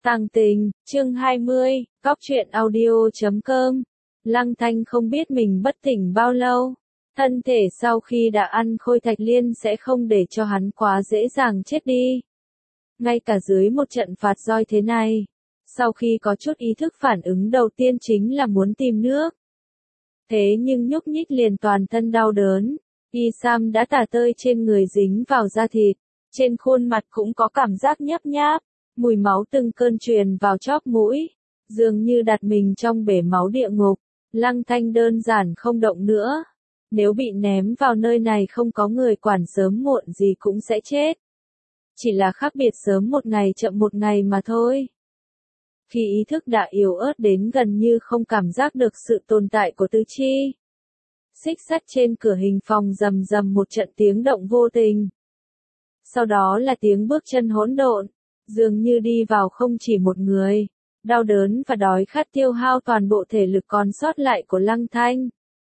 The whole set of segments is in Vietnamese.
Tàng tình, chương 20, góc truyện audio.com. Lăng Thanh không biết mình bất tỉnh bao lâu. Thân thể sau khi đã ăn khôi thạch liên sẽ không để cho hắn quá dễ dàng chết đi. Ngay cả dưới một trận phạt roi thế này. Sau khi có chút ý thức phản ứng đầu tiên chính là muốn tìm nước. Thế nhưng nhúc nhích liền toàn thân đau đớn. Y Sam đã tả tơi trên người dính vào da thịt. Trên khuôn mặt cũng có cảm giác nhấp nháp. Mùi máu từng cơn truyền vào chóp mũi, dường như đặt mình trong bể máu địa ngục. Lăng Thanh đơn giản không động nữa. Nếu bị ném vào nơi này không có người quản sớm muộn gì cũng sẽ chết. Chỉ là khác biệt sớm một ngày chậm một ngày mà thôi. Khi ý thức đã yếu ớt đến gần như không cảm giác được sự tồn tại của tứ chi. Xích sắt trên cửa hình phòng rầm rầm một trận tiếng động vô tình. Sau đó là tiếng bước chân hỗn độn. Dường như đi vào không chỉ một người, đau đớn và đói khát tiêu hao toàn bộ thể lực còn sót lại của Lăng Thanh.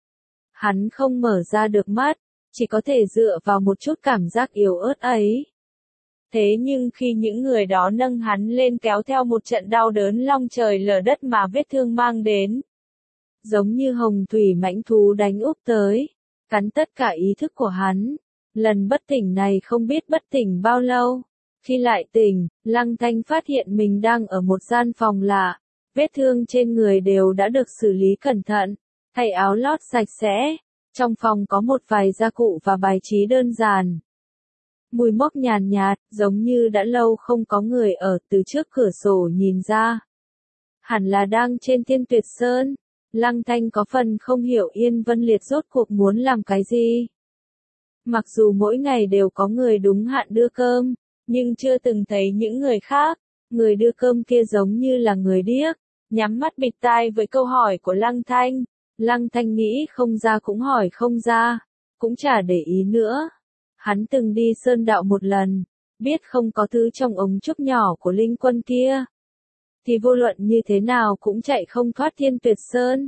Hắn không mở ra được mắt, chỉ có thể dựa vào một chút cảm giác yếu ớt ấy. Thế nhưng khi những người đó nâng hắn lên kéo theo một trận đau đớn long trời lở đất mà vết thương mang đến. Giống như hồng thủy mãnh thú đánh úp tới, cắn tất cả ý thức của hắn. Lần bất tỉnh này không biết bất tỉnh bao lâu. Khi lại tỉnh, Lăng Thanh phát hiện mình đang ở một gian phòng lạ. Vết thương trên người đều đã được xử lý cẩn thận, thay áo lót sạch sẽ. Trong phòng có một vài gia cụ và bài trí đơn giản. Mùi mốc nhàn nhạt, giống như đã lâu không có người ở, từ trước cửa sổ nhìn ra. Hẳn là đang trên Thiên Tuyệt Sơn. Lăng Thanh có phần không hiểu Yên Vân Liệt rốt cuộc muốn làm cái gì. Mặc dù mỗi ngày đều có người đúng hạn đưa cơm, nhưng chưa từng thấy những người khác. Người đưa cơm kia giống như là người điếc, nhắm mắt bịt tai với câu hỏi của Lăng Thanh. Lăng Thanh nghĩ không ra cũng hỏi không ra, cũng chả để ý nữa. Hắn từng đi sơn đạo một lần, biết không có thứ trong ống trúc nhỏ của linh quân kia, thì vô luận như thế nào cũng chạy không thoát Thiên Tuyệt Sơn.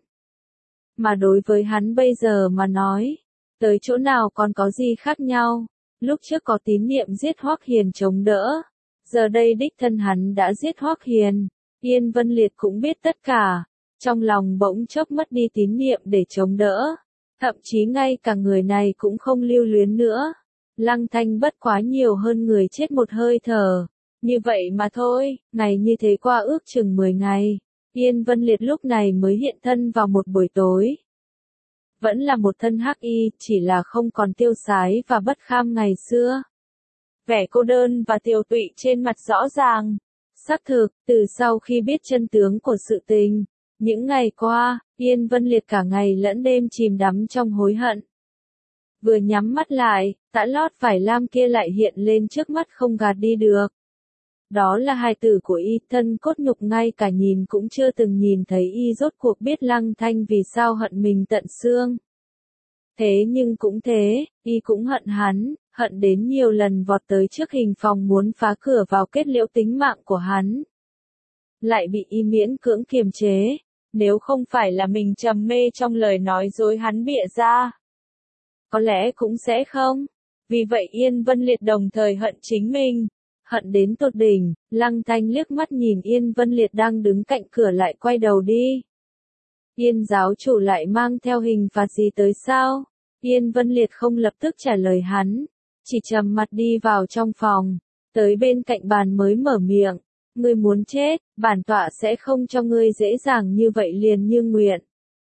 Mà đối với hắn bây giờ mà nói, tới chỗ nào còn có gì khác nhau. Lúc trước có tín niệm giết Hoắc Hiền chống đỡ, giờ đây đích thân hắn đã giết Hoắc Hiền. Yên Vân Liệt cũng biết tất cả, trong lòng bỗng chốc mất đi tín niệm để chống đỡ, thậm chí ngay cả người này cũng không lưu luyến nữa. Lăng Thanh bất quá nhiều hơn người chết một hơi thở, như vậy mà thôi. Ngày như thế qua ước chừng 10 ngày, Yên Vân Liệt lúc này mới hiện thân vào một buổi tối. Vẫn là một thân hắc y, chỉ là không còn tiêu sái và bất kham ngày xưa. Vẻ cô đơn và tiều tụy trên mặt rõ ràng. Xác thực, từ sau khi biết chân tướng của sự tình, những ngày qua, Yên Vân Liệt cả ngày lẫn đêm chìm đắm trong hối hận. Vừa nhắm mắt lại, tã lót vải lam kia lại hiện lên trước mắt không gạt đi được. Đó là hài tử của y, thân cốt nhục ngay cả nhìn cũng chưa từng nhìn thấy y rốt cuộc biết Lăng Thanh vì sao hận mình tận xương. Thế nhưng cũng thế, y cũng hận hắn, hận đến nhiều lần vọt tới trước hình phòng muốn phá cửa vào kết liễu tính mạng của hắn. Lại bị y miễn cưỡng kiềm chế, nếu không phải là mình trầm mê trong lời nói dối hắn bịa ra. Có lẽ cũng sẽ không. Vì vậy Yên Vân Liệt đồng thời hận chính mình. Hận đến tột đỉnh, Lăng Thanh liếc mắt nhìn Yên Vân Liệt đang đứng cạnh cửa lại quay đầu đi. Yên giáo chủ lại mang theo hình phạt gì tới sao? Yên Vân Liệt không lập tức trả lời hắn, chỉ trầm mặt đi vào trong phòng, tới bên cạnh bàn mới mở miệng. Ngươi muốn chết, bản tọa sẽ không cho ngươi dễ dàng như vậy liền như nguyện.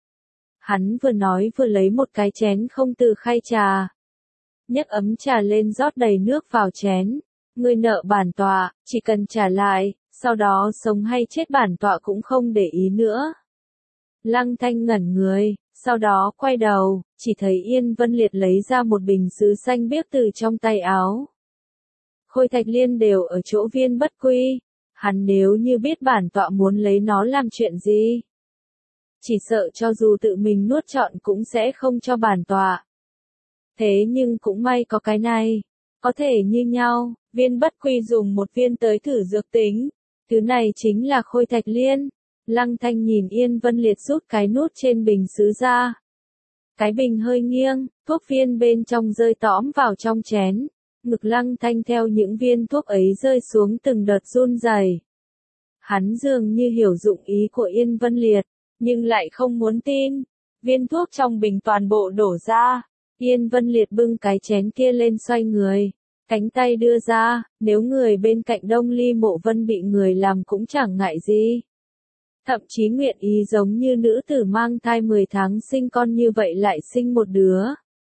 Hắn vừa nói vừa lấy một cái chén không từ khay trà. Nhấc ấm trà lên rót đầy nước vào chén. Ngươi nợ bản tọa, chỉ cần trả lại, sau đó sống hay chết bản tọa cũng không để ý nữa. Lăng Thanh ngẩn người, sau đó quay đầu, chỉ thấy Yên Vân Liệt lấy ra một bình sứ xanh biếc từ trong tay áo. Khôi thạch liên đều ở chỗ Viên Bất Quy, hắn nếu như biết bản tọa muốn lấy nó làm chuyện gì, chỉ sợ cho dù tự mình nuốt trọn cũng sẽ không cho bản tọa. Thế nhưng cũng may có cái này, có thể như nhau. Viên Bất Quy dùng một viên tới thử dược tính, thứ này chính là khôi thạch liên. Lăng Thanh nhìn Yên Vân Liệt rút cái nút trên bình sứ ra. Cái bình hơi nghiêng, thuốc viên bên trong rơi tõm vào trong chén. Ngực Lăng Thanh theo những viên thuốc ấy rơi xuống từng đợt run rẩy. Hắn dường như hiểu dụng ý của Yên Vân Liệt, nhưng lại không muốn tin. Viên thuốc trong bình toàn bộ đổ ra. Yên Vân Liệt bưng cái chén kia lên xoay người. Cánh tay đưa ra, nếu người bên cạnh Đông Ly Mộ Vân bị người làm cũng chẳng ngại gì. Thậm chí nguyện ý giống như nữ tử mang thai 10 tháng sinh con như vậy lại sinh một đứa.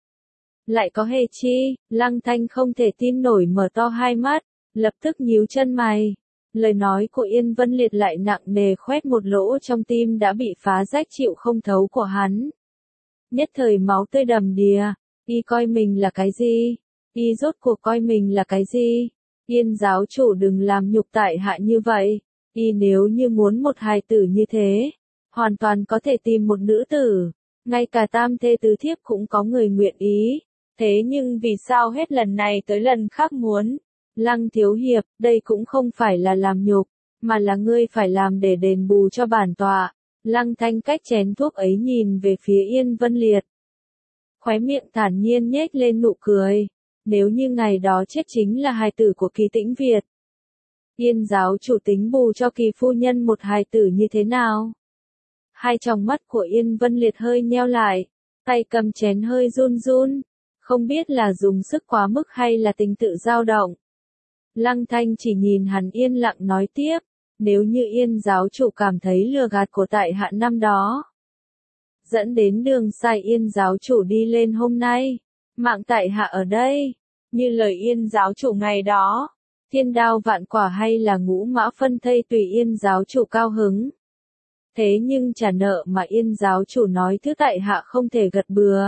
Lại có hề chi, Lăng Thanh không thể tin nổi mở to hai mắt, lập tức nhíu chân mày. Lời nói của Yên Vân Liệt lại nặng nề khoét một lỗ trong tim đã bị phá rách chịu không thấu của hắn. Nhất thời máu tươi đầm đìa, y coi mình là cái gì? Y rốt cuộc coi mình là cái gì? Yên giáo chủ đừng làm nhục tại hạ như vậy. Y nếu như muốn một hài tử như thế, hoàn toàn có thể tìm một nữ tử. Ngay cả tam thê tứ thiếp cũng có người nguyện ý. Thế nhưng vì sao hết lần này tới lần khác muốn? Lăng thiếu hiệp, đây cũng không phải là làm nhục, mà là ngươi phải làm để đền bù cho bản tọa. Lăng Thanh cách chén thuốc ấy nhìn về phía Yên Vân Liệt. Khóe miệng thản nhiên nhếch lên nụ cười. Nếu như ngày đó chết chính là hài tử của Kỳ Tĩnh Việt. Yên giáo chủ tính bù cho Kỳ phu nhân một hài tử như thế nào? Hai tròng mắt của Yên Vân Liệt hơi nheo lại, tay cầm chén hơi run run, không biết là dùng sức quá mức hay là tình tự dao động. Lăng Thanh chỉ nhìn hắn yên lặng nói tiếp, nếu như Yên giáo chủ cảm thấy lừa gạt của tại hạ năm đó, dẫn đến đường sai Yên giáo chủ đi lên hôm nay, mạng tại hạ ở đây, như lời Yên giáo chủ ngày đó, thiên đao vạn quả hay là ngũ mã phân thây tùy Yên giáo chủ cao hứng. Thế nhưng trả nợ mà Yên giáo chủ nói thứ tại hạ không thể gật bừa.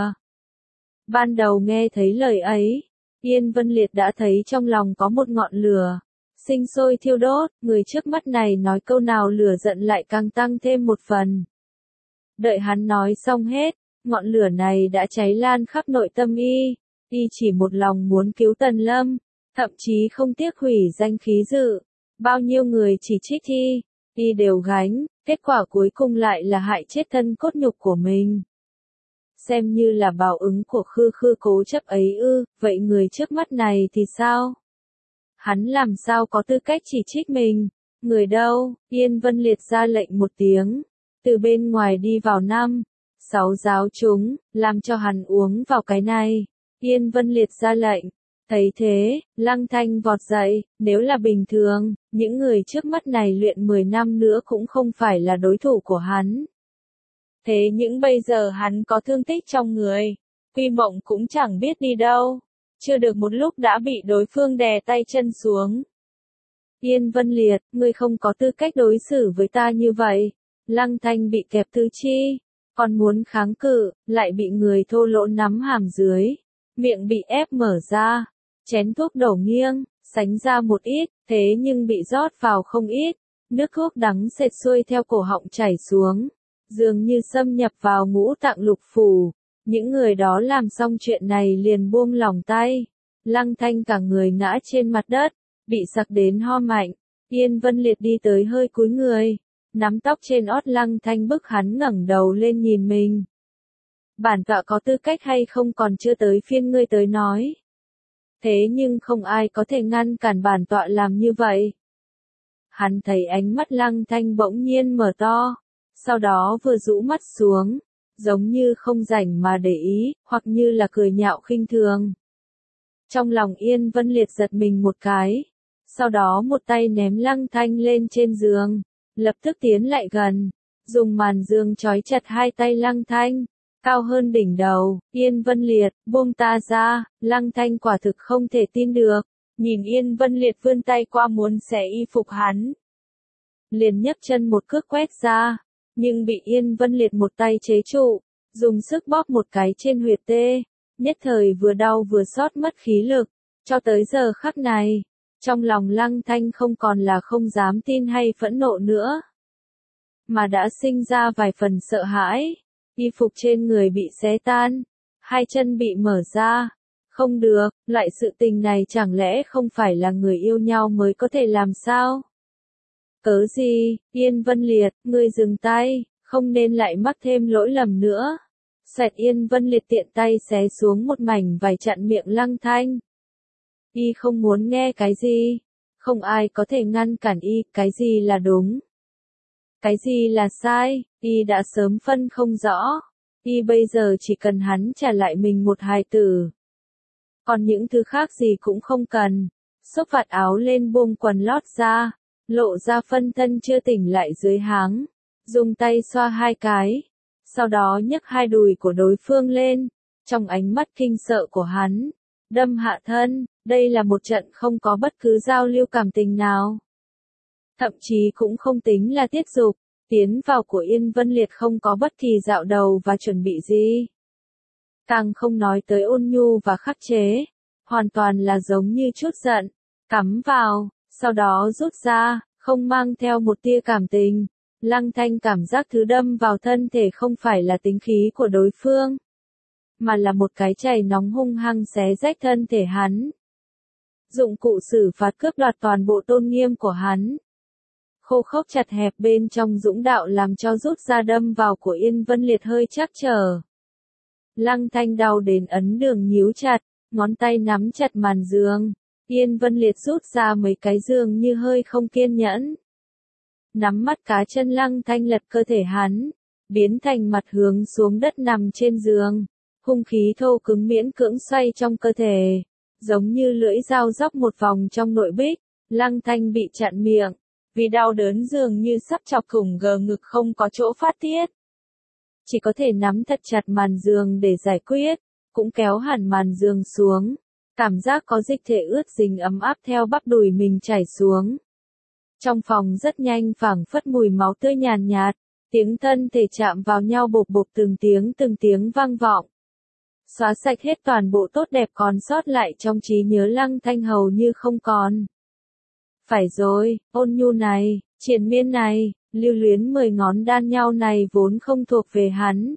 Ban đầu nghe thấy lời ấy, Yên Vân Liệt đã thấy trong lòng có một ngọn lửa, sinh sôi thiêu đốt, người trước mắt này nói câu nào lửa giận lại càng tăng thêm một phần. Đợi hắn nói xong hết, ngọn lửa này đã cháy lan khắp nội tâm y chỉ một lòng muốn cứu Tần Lâm, thậm chí không tiếc hủy danh khí dự. Bao nhiêu người chỉ trích y đều gánh, kết quả cuối cùng lại là hại chết thân cốt nhục của mình. Xem như là báo ứng của Khư Khư cố chấp ấy ư, vậy người trước mắt này thì sao? Hắn làm sao có tư cách chỉ trích mình? Người đâu? Yên Vân Liệt ra lệnh một tiếng. Từ bên ngoài đi vào 5-6 giáo chúng, làm cho hắn uống vào cái này. Yên Vân Liệt ra lệnh. Thấy thế, Lăng Thanh vọt dậy, nếu là bình thường, những người trước mắt này luyện 10 năm nữa cũng không phải là đối thủ của hắn. Thế nhưng bây giờ hắn có thương tích trong người, Quy Mộng cũng chẳng biết đi đâu, chưa được một lúc đã bị đối phương đè tay chân xuống. Yên Vân Liệt, ngươi không có tư cách đối xử với ta như vậy. Lăng Thanh bị kẹp tứ chi, còn muốn kháng cự, lại bị người thô lỗ nắm hàm dưới, miệng bị ép mở ra, chén thuốc đổ nghiêng, sánh ra một ít, thế nhưng bị rót vào không ít, nước thuốc đắng sệt xuôi theo cổ họng chảy xuống, dường như xâm nhập vào ngũ tạng lục phủ. Những người đó làm xong chuyện này liền buông lỏng tay. Lăng Thanh cả người ngã trên mặt đất, bị sặc đến ho mạnh. Yên Vân Liệt đi tới hơi cúi người, nắm tóc trên ót Lăng Thanh bức hắn ngẩng đầu lên nhìn mình. Bản tọa có tư cách hay không còn chưa tới phiên ngươi tới nói. Thế nhưng không ai có thể ngăn cản bản tọa làm như vậy. Hắn thấy ánh mắt Lăng Thanh bỗng nhiên mở to, sau đó vừa rũ mắt xuống, giống như không rảnh mà để ý, hoặc như là cười nhạo khinh thường. Trong lòng Yên Vân Liệt giật mình một cái, sau đó một tay ném Lăng Thanh lên trên giường, lập tức tiến lại gần, dùng màn giường trói chặt hai tay Lăng Thanh, cao hơn đỉnh đầu. Yên Vân Liệt, buông ta ra. Lăng Thanh quả thực không thể tin được, nhìn Yên Vân Liệt vươn tay qua muốn xé y phục hắn, liền nhấc chân một cước quét ra, nhưng bị Yên Vân Liệt một tay chế trụ, dùng sức bóp một cái trên huyệt tê, nhất thời vừa đau vừa xót mất khí lực. Cho tới giờ khắc này, trong lòng Lăng Thanh không còn là không dám tin hay phẫn nộ nữa, mà đã sinh ra vài phần sợ hãi. Y phục trên người bị xé tan, hai chân bị mở ra. Không được, loại sự tình này chẳng lẽ không phải là người yêu nhau mới có thể làm sao? Cớ gì? Yên Vân Liệt, ngươi dừng tay, không nên lại mắc thêm lỗi lầm nữa. Xoẹt. Yên Vân Liệt tiện tay xé xuống một mảnh vải chặn miệng Lăng Thanh. Y không muốn nghe cái gì, Không ai có thể ngăn cản y, cái gì là đúng, cái gì là sai, y đã sớm phân không rõ. Y bây giờ chỉ cần hắn trả lại mình một hài tử. Còn những thứ khác gì cũng không cần. Xốc vạt áo lên buông quần lót ra, lộ ra phân thân chưa tỉnh lại dưới háng. Dùng tay xoa hai cái. Sau đó nhấc hai đùi của đối phương lên. Trong ánh mắt kinh sợ của hắn. Đâm hạ thân, đây là một trận không có bất cứ giao lưu cảm tình nào. Thậm chí cũng không tính là tiết dục. Tiến vào của Yên Vân Liệt không có bất kỳ dạo đầu và chuẩn bị gì. Càng không nói tới ôn nhu và khắc chế. Hoàn toàn là giống như chút giận. Cắm vào, sau đó rút ra, không mang theo một tia cảm tình. Lăng Thanh cảm giác thứ đâm vào thân thể không phải là tính khí của đối phương. Mà là một cái chày nóng hung hăng xé rách thân thể hắn. Dụng cụ xử phạt cướp đoạt toàn bộ tôn nghiêm của hắn. Khô khốc chặt hẹp bên trong dũng đạo làm cho rút ra đâm vào của Yên Vân Liệt hơi trắc trở. Lăng Thanh đau đến ấn đường nhíu chặt, ngón tay nắm chặt màn giường. Yên Vân Liệt rút ra mấy cái giường như hơi không kiên nhẫn. Nắm mắt cá chân Lăng Thanh lật cơ thể hắn, biến thành mặt hướng xuống đất nằm trên giường. Hung khí thô cứng miễn cưỡng xoay trong cơ thể, giống như lưỡi dao dóc một vòng trong nội bích. Lăng Thanh bị chặn miệng, vì đau đớn dường như sắp chọc thủng gờ ngực không có chỗ phát tiết. Chỉ có thể nắm thật chặt màn giường để giải quyết, cũng kéo hẳn màn giường xuống. Cảm giác có dịch thể ướt dính ấm áp theo bắp đùi mình chảy xuống. Trong phòng rất nhanh phảng phất mùi máu tươi nhàn nhạt, tiếng thân thể chạm vào nhau bộp bộp từng tiếng vang vọng. Xóa sạch hết toàn bộ tốt đẹp còn sót lại trong trí nhớ Lăng Thanh hầu như không còn. Phải rồi, ôn nhu này, triền miên này, lưu luyến 10 ngón đan nhau này vốn không thuộc về hắn.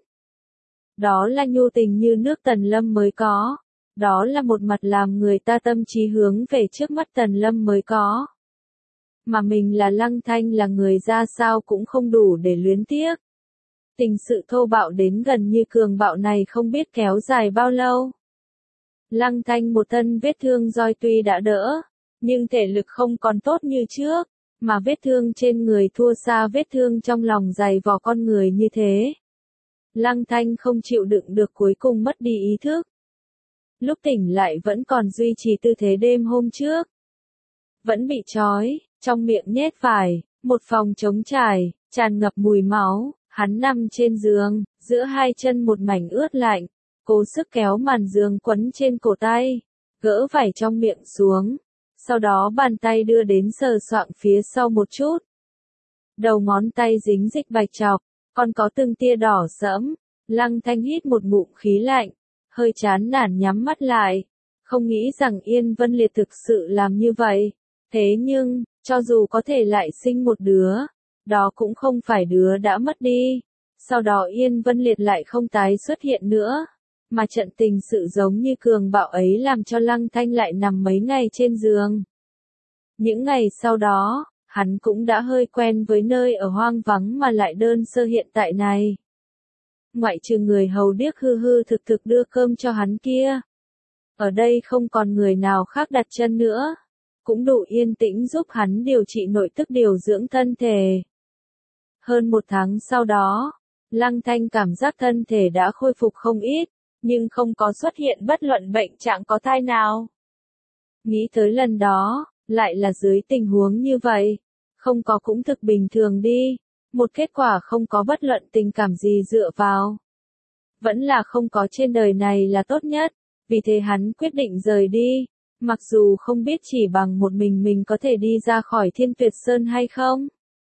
Đó là nhu tình như nước Tần Lâm mới có. Đó là một mặt làm người ta tâm trí hướng về trước mắt Tần Lâm mới có. Mà mình là Lăng Thanh là người ra sao cũng không đủ để luyến tiếc. Tình sự thô bạo đến gần như cường bạo này không biết kéo dài bao lâu. Lăng Thanh một thân vết thương roi tuy đã đỡ, nhưng thể lực không còn tốt như trước, mà vết thương trên người thua xa vết thương trong lòng dày vò con người như thế. Lăng Thanh không chịu đựng được cuối cùng mất đi ý thức. Lúc tỉnh lại vẫn còn duy trì tư thế đêm hôm trước. Vẫn bị trói, trong miệng nhét vải, một phòng trống trải, tràn ngập mùi máu, hắn nằm trên giường, giữa hai chân một mảnh ướt lạnh, cố sức kéo màn giường quấn trên cổ tay, gỡ vải trong miệng xuống, sau đó bàn tay đưa đến sờ soạng phía sau một chút. Đầu ngón tay dính dịch bạch trọc, còn có từng tia đỏ sẫm, Lăng Thanh hít một ngụm khí lạnh, hơi chán nản nhắm mắt lại, không nghĩ rằng Yên Vân Liệt thực sự làm như vậy. Thế nhưng, cho dù có thể lại sinh một đứa, đó cũng không phải đứa đã mất đi. Sau đó Yên Vân Liệt lại không tái xuất hiện nữa, mà trận tình sự giống như cường bạo ấy làm cho Lăng Thanh lại nằm mấy ngày trên giường. Những ngày sau đó, hắn cũng đã hơi quen với nơi ở hoang vắng mà lại đơn sơ hiện tại này. Ngoại trừ người hầu điếc hư hư thực thực đưa cơm cho hắn kia. Ở đây không còn người nào khác đặt chân nữa. Cũng đủ yên tĩnh giúp hắn điều trị nội tức điều dưỡng thân thể. Hơn một tháng sau đó, Lăng Thanh cảm giác thân thể đã khôi phục không ít, nhưng không có xuất hiện bất luận bệnh trạng có thai nào. Nghĩ tới lần đó, lại là dưới tình huống như vậy, không có cũng thực bình thường đi, một kết quả không có bất luận tình cảm gì dựa vào. Vẫn là không có trên đời này là tốt nhất, vì thế hắn quyết định rời đi. Mặc dù không biết chỉ bằng một mình có thể đi ra khỏi Thiên Tuyệt Sơn hay không.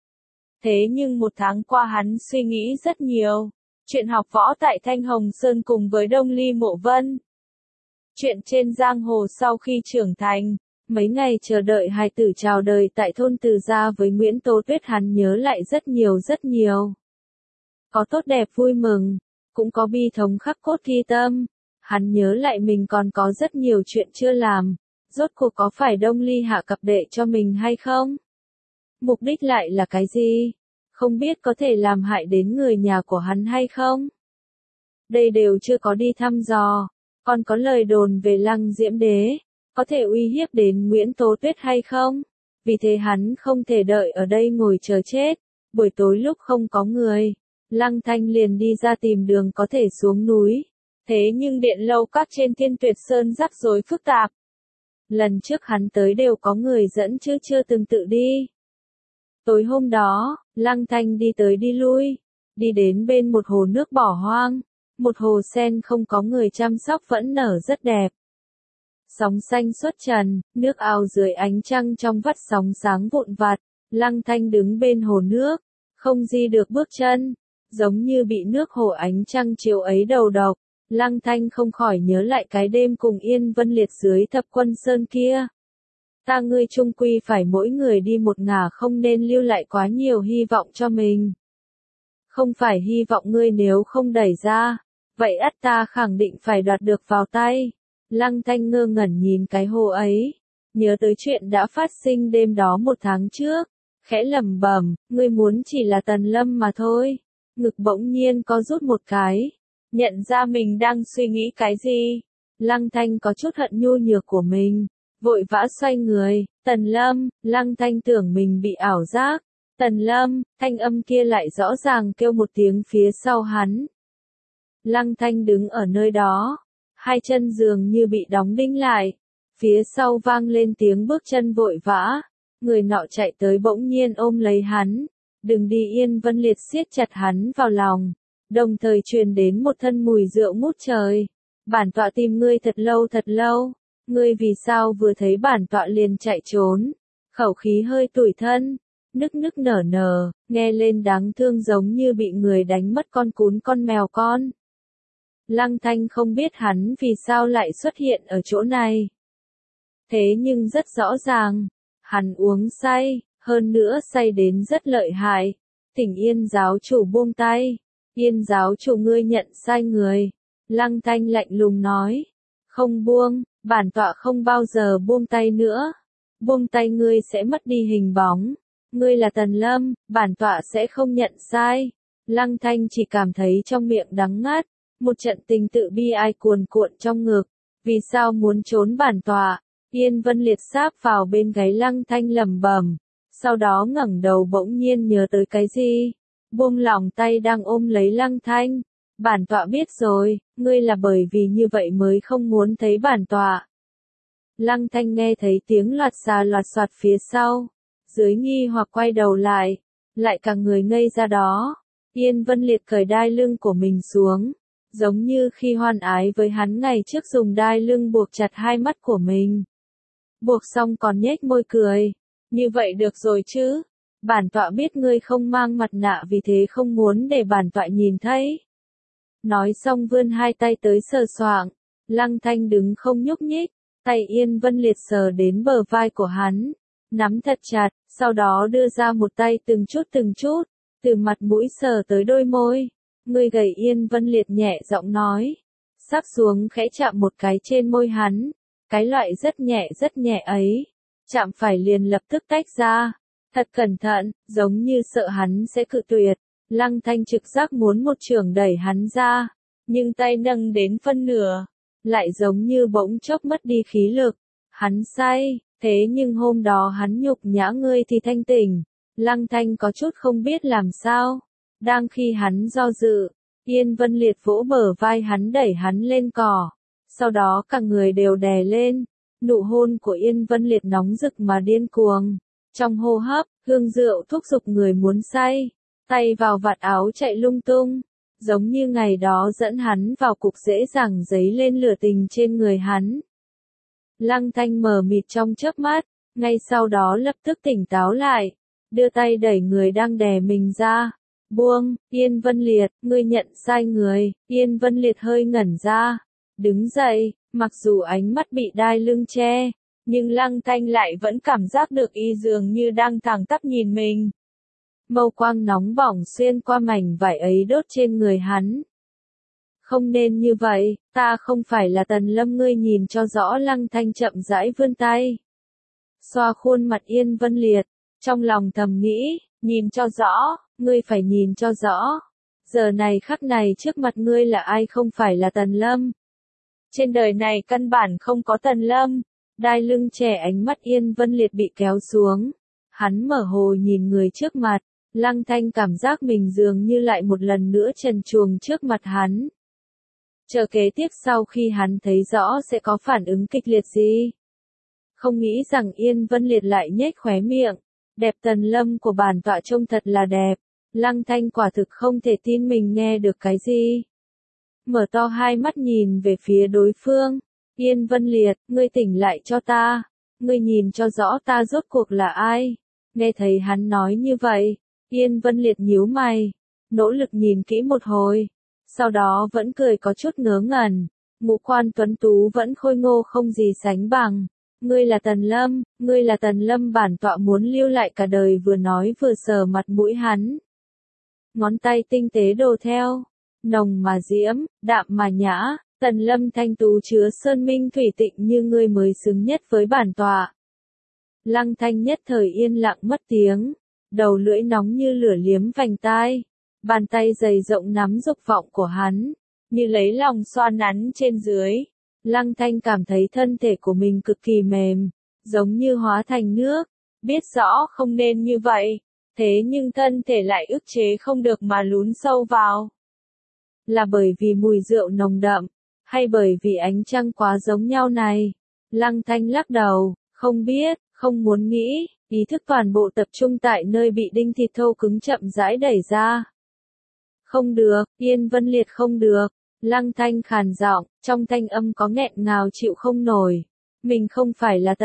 Thế nhưng một tháng qua hắn suy nghĩ rất nhiều. Chuyện học võ tại Thanh Hồng Sơn cùng với Đông Ly Mộ Vân. Chuyện trên giang hồ sau khi trưởng thành. Mấy ngày chờ đợi hài tử chào đời tại thôn Từ Gia với Nguyễn Tố Tuyết hắn nhớ lại rất nhiều. Có tốt đẹp vui mừng, cũng có bi thống khắc cốt ghi tâm. Hắn nhớ lại mình còn có rất nhiều chuyện chưa làm. Rốt cuộc có phải Đông Ly hạ cặp đệ cho mình hay không? Mục đích lại là cái gì? Không biết có thể làm hại đến người nhà của hắn hay không? Đây đều chưa có đi thăm dò. Còn có lời đồn về Lăng Diễm Đế. Có thể uy hiếp đến Nguyễn Tố Tuyết hay không? vì thế hắn không thể đợi ở đây ngồi chờ chết. Buổi tối lúc không có người, Lăng Thanh liền đi ra tìm đường có thể xuống núi. Thế nhưng điện lâu các trên Thiên Tuyệt Sơn rắc rối phức tạp. Lần trước hắn tới đều có người dẫn chứ chưa từng tự đi. Tối hôm đó, Lăng Thanh đi tới đi lui, đi đến bên một hồ nước bỏ hoang, một hồ sen không có người chăm sóc vẫn nở rất đẹp. Sóng xanh xuất trần, nước ao dưới ánh trăng trong vắt sóng sáng vụn vặt, Lăng Thanh đứng bên hồ nước, không di được bước chân, giống như bị nước hồ ánh trăng chiếu ấy đầu độc. Lăng Thanh không khỏi nhớ lại cái đêm cùng Yên Vân Liệt dưới Thập Quân Sơn kia. Ta ngươi chung quy phải mỗi người đi một ngả, không nên lưu lại quá nhiều hy vọng cho mình. Không phải hy vọng ngươi nếu không đẩy ra, vậy ắt ta khẳng định phải đoạt được vào tay. Lăng Thanh ngơ ngẩn nhìn cái hồ ấy, nhớ tới chuyện đã phát sinh đêm đó 1 tháng trước, khẽ lẩm bẩm, ngươi muốn chỉ là Tần Lâm mà thôi. Ngực bỗng nhiên có rút một cái, nhận ra mình đang suy nghĩ cái gì. Lăng Thanh có chút hận nhu nhược của mình, vội vã xoay người, Tần Lâm. Lăng Thanh tưởng mình bị ảo giác. Tần Lâm, thanh âm kia lại rõ ràng kêu một tiếng phía sau hắn. Lăng Thanh đứng ở nơi đó, hai chân dường như bị đóng đinh lại, phía sau vang lên tiếng bước chân vội vã, người nọ chạy tới bỗng nhiên ôm lấy hắn, đừng đi. Yên Vân Liệt siết chặt hắn vào lòng, đồng thời truyền đến một thân mùi rượu ngút trời. Bản tọa tìm ngươi thật lâu, ngươi vì sao vừa thấy bản tọa liền chạy trốn? Khẩu khí hơi tủi thân, nức nức nở nở, nghe lên đáng thương giống như bị người đánh mất con cún con mèo con. Lăng Thanh không biết hắn vì sao lại xuất hiện ở chỗ này. Thế nhưng rất rõ ràng, hắn uống say, hơn nữa say đến rất lợi hại. Thỉnh Yên giáo chủ buông tay. Yên giáo chủ ngươi nhận sai người. Lăng Thanh lạnh lùng nói. Không buông, bản tọa không bao giờ buông tay nữa. Buông tay ngươi sẽ mất đi hình bóng. Ngươi là Tần Lâm, bản tọa sẽ không nhận sai. Lăng Thanh chỉ cảm thấy trong miệng đắng ngắt, một trận tình tự bi ai cuồn cuộn trong ngực. Vì sao muốn trốn bản tọa? Yên Vân Liệt sáp vào bên gáy Lăng Thanh lẩm bẩm, sau đó ngẩng đầu bỗng nhiên nhớ tới cái gì, buông lỏng tay đang ôm lấy Lăng Thanh. Bản tọa biết rồi, ngươi là bởi vì như vậy mới không muốn thấy bản tọa. Lăng Thanh nghe thấy tiếng loạt xà loạt soạt phía sau, dưới nghi hoặc quay đầu lại cả người ngây ra đó. Yên Vân Liệt cởi đai lưng của mình xuống, giống như khi hoan ái với hắn ngày trước dùng đai lưng buộc chặt hai mắt của mình. Buộc xong còn nhếch môi cười, như vậy được rồi chứ, bản tọa biết ngươi không mang mặt nạ vì thế không muốn để bản tọa nhìn thấy. Nói xong vươn hai tay tới sờ soạng, Lăng Thanh đứng không nhúc nhích, tay Yên Vân Liệt sờ đến bờ vai của hắn, nắm thật chặt, sau đó đưa ra một tay từng chút, từ mặt mũi sờ tới đôi môi. Ngươi gầy. Yên Vân Liệt nhẹ giọng nói, sắc xuống khẽ chạm một cái trên môi hắn, cái loại rất nhẹ ấy, chạm phải liền lập tức tách ra, thật cẩn thận, giống như sợ hắn sẽ cự tuyệt. Lăng Thanh trực giác muốn một chưởng đẩy hắn ra, nhưng tay nâng đến phân nửa, lại giống như bỗng chốc mất đi khí lực. Hắn say, thế nhưng hôm đó hắn nhục nhã ngươi thì thanh tỉnh. Lăng Thanh có chút không biết làm sao. Đang khi hắn do dự, Yên Vân Liệt vỗ bờ vai hắn đẩy hắn lên cỏ. Sau đó cả người đều đè lên. Nụ hôn của Yên Vân Liệt nóng rực mà điên cuồng. Trong hô hấp, hương rượu thúc giục người muốn say. Tay vào vạt áo chạy lung tung. Giống như ngày đó dẫn hắn vào cục dễ dàng dấy lên lửa tình trên người hắn. Lăng Thanh mờ mịt trong chớp mắt, ngay sau đó lập tức tỉnh táo lại. Đưa tay đẩy người đang đè mình ra. Buông. Yên Vân Liệt, ngươi nhận sai người. Yên Vân Liệt hơi ngẩn ra, đứng dậy, mặc dù ánh mắt bị đai lưng che, nhưng Lăng Thanh lại vẫn cảm giác được y dường như đang thẳng tắp nhìn mình. Mâu quang nóng bỏng xuyên qua mảnh vải ấy đốt trên người hắn. Không nên như vậy, ta không phải là Tần Lâm, ngươi nhìn cho rõ. Lăng Thanh chậm rãi vươn tay, xoa khuôn mặt Yên Vân Liệt, trong lòng thầm nghĩ, nhìn cho rõ, ngươi phải nhìn cho rõ. Giờ này khắc này trước mặt ngươi là ai không phải là Tần Lâm. Trên đời này căn bản không có Tần Lâm. Đai lưng che ánh mắt Yên Vân Liệt bị kéo xuống, Hắn mở hồ nhìn người trước mặt, Lăng Thanh cảm giác mình dường như lại một lần nữa trần truồng trước mặt hắn. Chờ kế tiếp sau khi hắn thấy rõ sẽ có phản ứng kịch liệt gì. Không nghĩ rằng Yên Vân Liệt lại nhếch khóe miệng, đẹp Tần Lâm của bản tọa trông thật là đẹp. Lăng Thanh quả thực không thể tin mình nghe được cái gì. Mở to hai mắt nhìn về phía đối phương. Yên Vân Liệt, ngươi tỉnh lại cho ta. Ngươi nhìn cho rõ ta rốt cuộc là ai. Nghe thấy hắn nói như vậy, Yên Vân Liệt nhíu mày, nỗ lực nhìn kỹ một hồi. Sau đó vẫn cười có chút ngớ ngẩn. Ngũ quan tuấn tú vẫn khôi ngô không gì sánh bằng. Ngươi là Tần Lâm bản tọa muốn lưu lại cả đời, vừa nói vừa sờ mặt mũi hắn. Ngón tay tinh tế đồ theo, nồng mà diễm, đạm mà nhã, Tần Lâm thanh tú chứa sơn minh thủy tịnh như ngươi mới xứng nhất với bản tọa. Lăng Thanh nhất thời yên lặng mất tiếng, đầu lưỡi nóng như lửa liếm vành tai, bàn tay dày rộng nắm dục vọng của hắn, như lấy lòng xoa nắn trên dưới. Lăng Thanh cảm thấy thân thể của mình cực kỳ mềm, giống như hóa thành nước, biết rõ không nên như vậy, thế nhưng thân thể lại ức chế không được mà lún sâu vào. Là bởi vì mùi rượu nồng đậm, hay bởi vì ánh trăng quá giống nhau này? Lăng Thanh lắc đầu, không biết, không muốn nghĩ, ý thức toàn bộ tập trung tại nơi bị đinh thịt thô cứng chậm rãi đẩy ra. Không được, Yên Vân Liệt không được. Lăng Thanh khàn giọng, trong thanh âm có nghẹn ngào chịu không nổi. Mình không phải là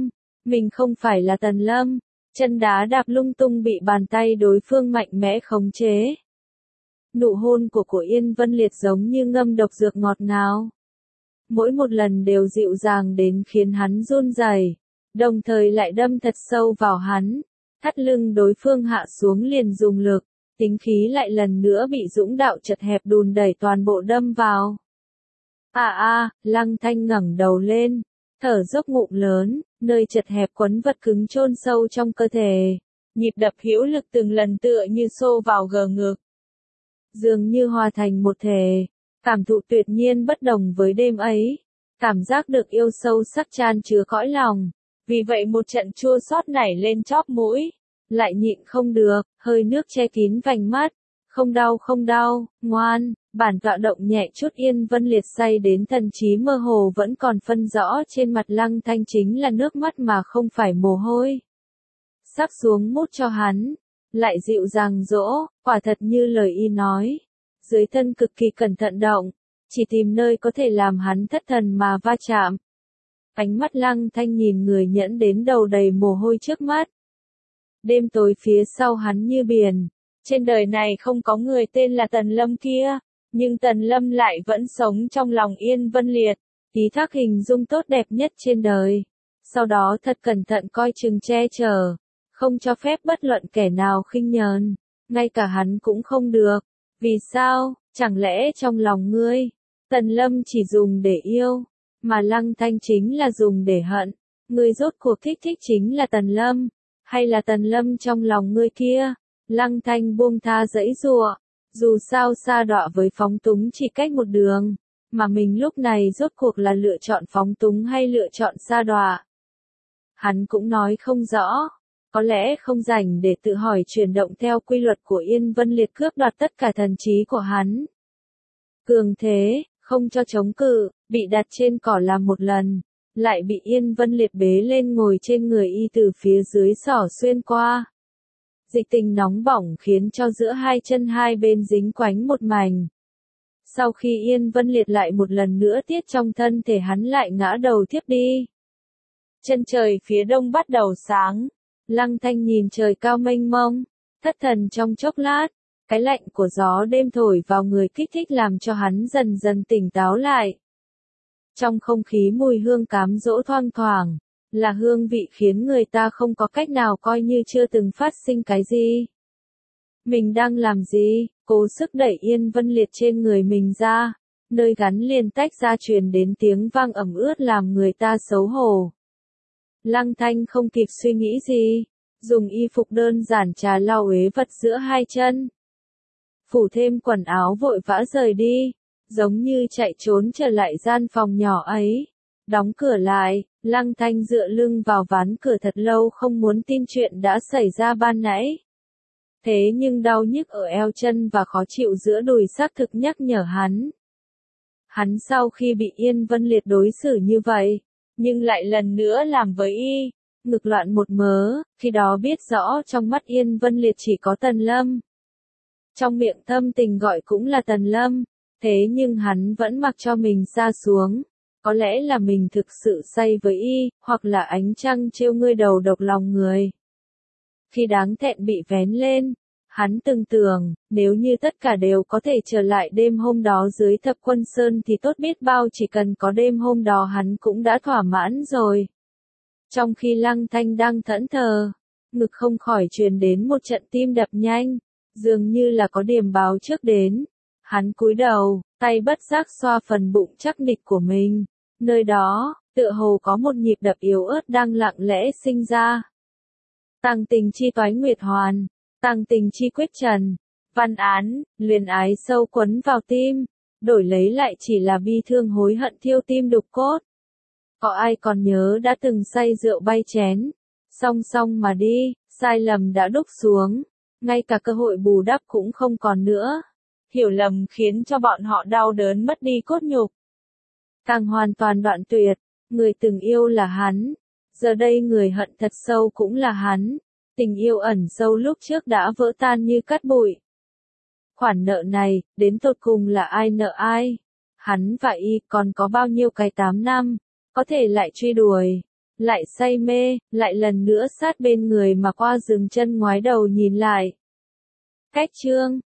Tần Lâm. Chân đá đạp lung tung bị bàn tay đối phương mạnh mẽ khống chế. Nụ hôn của Yên Vân Liệt giống như ngâm độc dược ngọt ngào. Mỗi một lần đều dịu dàng đến khiến hắn run rẩy, đồng thời lại đâm thật sâu vào hắn. Thắt lưng đối phương hạ xuống liền dùng lực. Tính khí lại lần nữa bị dũng đạo chật hẹp đùn đẩy toàn bộ đâm vào. Lăng Thanh ngẩng đầu lên, thở dốc ngụm lớn, nơi chật hẹp quấn vật cứng chôn sâu trong cơ thể. Nhịp đập hữu lực từng lần tựa như xô vào gờ ngực. Dường như hòa thành một thể, cảm thụ tuyệt nhiên bất đồng với đêm ấy. Cảm giác được yêu sâu sắc chan chứa cõi lòng. Vì vậy một trận chua xót nảy lên chóp mũi. Lại nhịn không được, hơi nước che kín vành mắt. Không đau, ngoan, bản tọa động nhẹ chút. Yên Vân Liệt say đến thần trí mơ hồ vẫn còn phân rõ trên mặt Lăng Thanh chính là nước mắt mà không phải mồ hôi. Sắp xuống mút cho hắn, lại dịu dàng dỗ, quả thật như lời y nói. Dưới thân cực kỳ cẩn thận động, chỉ tìm nơi có thể làm hắn thất thần mà va chạm. Ánh mắt Lăng Thanh nhìn người nhẫn đến đầu đầy mồ hôi trước mắt. Đêm tối phía sau hắn như biển. Trên đời này không có người tên là Tần Lâm kia, nhưng Tần Lâm lại vẫn sống trong lòng Yên Vân Liệt, ký thác hình dung tốt đẹp nhất trên đời. Sau đó thật cẩn thận coi chừng che chở, không cho phép bất luận kẻ nào khinh nhờn, ngay cả hắn cũng không được. Vì sao, chẳng lẽ trong lòng ngươi, Tần Lâm chỉ dùng để yêu, mà Lăng Thanh chính là dùng để hận? Ngươi rốt cuộc thích chính là Tần Lâm, hay là Tần Lâm trong lòng ngươi kia? Lăng Thanh buông tha giãy giụa, dù sao sa đọa với phóng túng chỉ cách một đường, mà mình lúc này rốt cuộc là lựa chọn phóng túng hay lựa chọn sa đọa? Hắn cũng nói không rõ, có lẽ không rảnh để tự hỏi chuyển động theo quy luật của Yên Vân Liệt cướp đoạt tất cả thần trí của hắn. Cường thế, không cho chống cự, bị đặt trên cỏ làm một lần, lại bị Yên Vân Liệt bế lên ngồi trên người y từ phía dưới xỏ xuyên qua. Dịch tình nóng bỏng khiến cho giữa hai chân hai bên dính quánh một mảnh. Sau khi Yên Vân Liệt lại một lần nữa tiết trong thân thể hắn lại ngã đầu thiếp đi. Chân trời phía đông bắt đầu sáng. Lăng Thanh nhìn trời cao mênh mông, thất thần trong chốc lát. Cái lạnh của gió đêm thổi vào người kích thích làm cho hắn dần dần tỉnh táo lại. Trong không khí mùi hương cám dỗ thoang thoảng, là hương vị khiến người ta không có cách nào coi như chưa từng phát sinh cái gì. Mình đang làm gì? Cố sức đẩy Yên Vân Liệt trên người mình ra, nơi gắn liền tách ra truyền đến tiếng vang ẩm ướt làm người ta xấu hổ. Lăng Thanh không kịp suy nghĩ gì, dùng y phục đơn giản trà lau uế vật giữa hai chân. Phủ thêm quần áo vội vã rời đi, giống như chạy trốn trở lại gian phòng nhỏ ấy. Đóng cửa lại, Lăng Thanh dựa lưng vào ván cửa thật lâu không muốn tin chuyện đã xảy ra ban nãy. Thế nhưng đau nhức ở eo chân và khó chịu giữa đùi xác thực nhắc nhở hắn. Hắn sau khi bị Yên Vân Liệt đối xử như vậy, nhưng lại lần nữa làm với y, ngực loạn một mớ, khi đó biết rõ trong mắt Yên Vân Liệt chỉ có Tần Lâm. Trong miệng thâm tình gọi cũng là Tần Lâm, thế nhưng hắn vẫn mặc cho mình sa xuống. Có lẽ là mình thực sự say với y, hoặc là ánh trăng trêu ngươi đầu độc lòng người. Khi đáng thẹn bị vén lên, hắn từng tưởng, nếu như tất cả đều có thể trở lại đêm hôm đó dưới Thập Quân Sơn thì tốt biết bao, chỉ cần có đêm hôm đó hắn cũng đã thỏa mãn rồi. Trong khi Lăng Thanh đang thẫn thờ, ngực không khỏi truyền đến một trận tim đập nhanh, dường như là có điểm báo trước đến. Hắn cúi đầu, tay bất giác xoa phần bụng chắc nịch của mình. Nơi đó, tựa hồ có một nhịp đập yếu ớt đang lặng lẽ sinh ra. Tăng tình chi toái nguyệt hoàn, tăng tình chi quyết trần, văn án, luyến ái sâu quấn vào tim, đổi lấy lại chỉ là bi thương hối hận thiêu tim đục cốt. Có ai còn nhớ đã từng say rượu bay chén, song song mà đi, sai lầm đã đúc xuống, ngay cả cơ hội bù đắp cũng không còn nữa. Hiểu lầm khiến cho bọn họ đau đớn mất đi cốt nhục. Càng hoàn toàn đoạn tuyệt, người từng yêu là hắn, giờ đây người hận thật sâu cũng là hắn, tình yêu ẩn sâu lúc trước đã vỡ tan như cát bụi. Khoản nợ này, đến tột cùng là ai nợ ai? Hắn và y còn có bao nhiêu cái 8 năm, có thể lại truy đuổi, lại say mê, lại lần nữa sát bên người mà qua dừng chân ngoái đầu nhìn lại. Cách chương